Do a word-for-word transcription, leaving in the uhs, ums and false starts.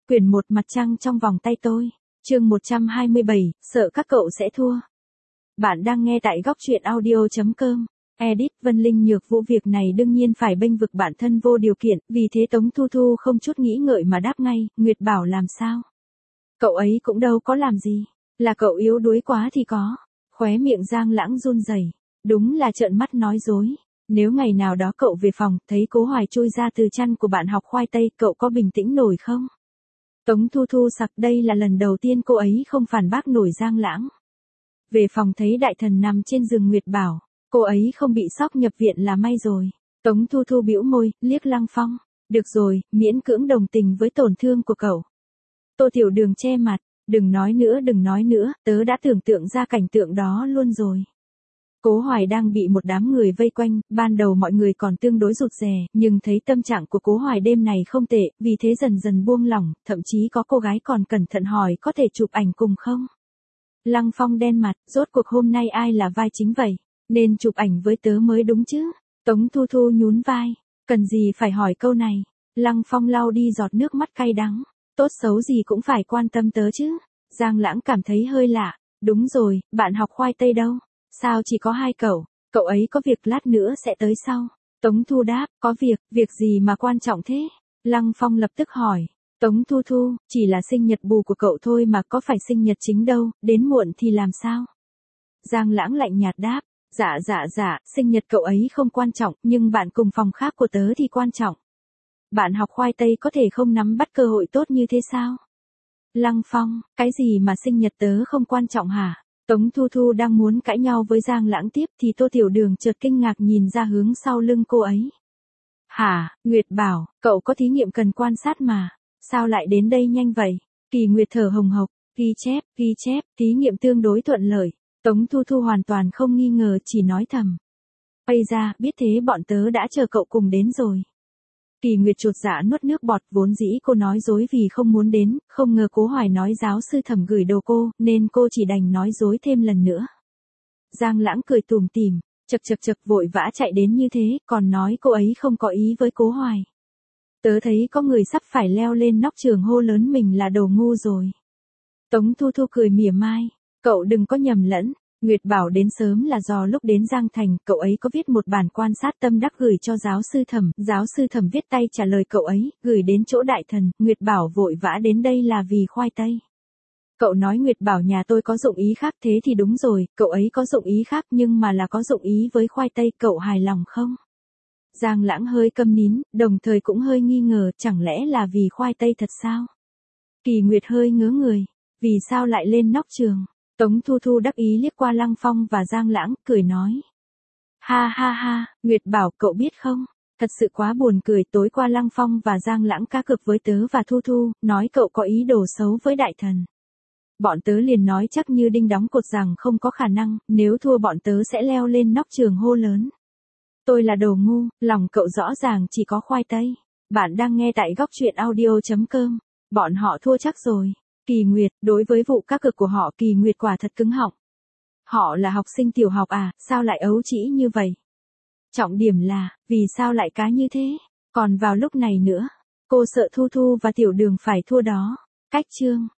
Quyển một mặt trăng trong vòng tay tôi. Chương một trăm hai mươi bảy, sợ các cậu sẽ thua. Bạn đang nghe tại góc truyện audio chấm com. Edit Vân Linh Nhược Vũ việc này đương nhiên phải bênh vực bản thân vô điều kiện, vì thế Tống Thu Thu không chút nghĩ ngợi mà đáp ngay, Nguyệt bảo làm sao? Cậu ấy cũng đâu có làm gì, là cậu yếu đuối quá thì có. Khóe miệng Giang Lãng run rẩy, đúng là trợn mắt nói dối. Nếu ngày nào đó cậu về phòng, thấy Cố Hoài chui ra từ chăn của bạn học khoai tây, cậu có bình tĩnh nổi không? Tống Thu Thu sặc, đây là lần đầu tiên cô ấy không phản bác nổi Giang Lãng. Về phòng thấy đại thần nằm trên giường Nguyệt bảo, cô ấy không bị sốc nhập viện là may rồi. Tống Thu Thu bĩu môi, liếc Lăng Phong, được rồi, miễn cưỡng đồng tình với tổn thương của cậu. Tô Tiểu Đường che mặt, đừng nói nữa đừng nói nữa, tớ đã tưởng tượng ra cảnh tượng đó luôn rồi. Cố Hoài đang bị một đám người vây quanh, ban đầu mọi người còn tương đối rụt rè, nhưng thấy tâm trạng của Cố Hoài đêm này không tệ, vì thế dần dần buông lỏng, thậm chí có cô gái còn cẩn thận hỏi có thể chụp ảnh cùng không. Lăng Phong đen mặt, rốt cuộc hôm nay ai là vai chính vậy, nên chụp ảnh với tớ mới đúng chứ. Tống Thu Thu nhún vai, cần gì phải hỏi câu này. Lăng Phong lau đi giọt nước mắt cay đắng, tốt xấu gì cũng phải quan tâm tớ chứ. Giang Lãng cảm thấy hơi lạ, đúng rồi, bạn học khoai tây đâu? Sao chỉ có hai cậu, cậu ấy có việc lát nữa sẽ tới sau. Tống Thu đáp, có việc, việc gì mà quan trọng thế? Lăng Phong lập tức hỏi, Tống Thu Thu, chỉ là sinh nhật bù của cậu thôi mà có phải sinh nhật chính đâu, đến muộn thì làm sao? Giang Lãng lạnh nhạt đáp, dạ dạ dạ, sinh nhật cậu ấy không quan trọng, nhưng bạn cùng phòng khác của tớ thì quan trọng. Bạn học khoai tây có thể không nắm bắt cơ hội tốt như thế sao? Lăng Phong, cái gì mà sinh nhật tớ không quan trọng hả? Tống Thu Thu đang muốn cãi nhau với Giang Lãng tiếp thì Tô Tiểu Đường chợt kinh ngạc nhìn ra hướng sau lưng cô ấy. Hả, Nguyệt bảo, cậu có thí nghiệm cần quan sát mà, sao lại đến đây nhanh vậy? Kỳ Nguyệt thở hồng hộc, ghi chép, ghi chép, thí nghiệm tương đối thuận lợi. Tống Thu Thu hoàn toàn không nghi ngờ, chỉ nói thầm. Ây da, biết thế bọn tớ đã chờ cậu cùng đến rồi. Kỳ Nguyệt chột dạ nuốt nước bọt, vốn dĩ cô nói dối vì không muốn đến, không ngờ Cố Hoài nói giáo sư Thẩm gửi đồ cô, nên cô chỉ đành nói dối thêm lần nữa. Giang Lãng cười tủm tỉm, chật chật chật vội vã chạy đến như thế, còn nói cô ấy không có ý với Cố Hoài. Tớ thấy có người sắp phải leo lên nóc trường hô lớn mình là đồ ngu rồi. Tống Thu Thu cười mỉa mai, cậu đừng có nhầm lẫn. Nguyệt bảo đến sớm là do lúc đến Giang Thành, cậu ấy có viết một bản quan sát tâm đắc gửi cho giáo sư Thẩm, giáo sư Thẩm viết tay trả lời cậu ấy, gửi đến chỗ đại thần, Nguyệt bảo vội vã đến đây là vì khoai tây. Cậu nói Nguyệt bảo nhà tôi có dụng ý khác, thế thì đúng rồi, cậu ấy có dụng ý khác nhưng mà là có dụng ý với khoai tây, cậu hài lòng không? Giang Lãng hơi câm nín, đồng thời cũng hơi nghi ngờ, chẳng lẽ là vì khoai tây thật sao? Kỳ Nguyệt hơi ngớ người, vì sao lại lên nóc trường? Tống Thu Thu đắc ý liếc qua Lăng Phong và Giang Lãng, cười nói. Ha ha ha, Nguyệt bảo cậu biết không, thật sự quá buồn cười, tối qua Lăng Phong và Giang Lãng cá cược với tớ và Thu Thu, nói cậu có ý đồ xấu với đại thần. Bọn tớ liền nói chắc như đinh đóng cột rằng không có khả năng, nếu thua bọn tớ sẽ leo lên nóc trường hô lớn. Tôi là đồ ngu, lòng cậu rõ ràng chỉ có khoai tây. Bạn đang nghe tại góc truyện audio chấm com. Bọn họ thua chắc rồi. Kỳ Nguyệt, đối với vụ cá cược của họ Kỳ Nguyệt quả thật cứng họng. Họ là học sinh tiểu học à, sao lại ấu trĩ như vậy? Trọng điểm là, vì sao lại cá như thế? Còn vào lúc này nữa, cô sợ Thu Thu và Tiểu Đường phải thua đó. Cách chương.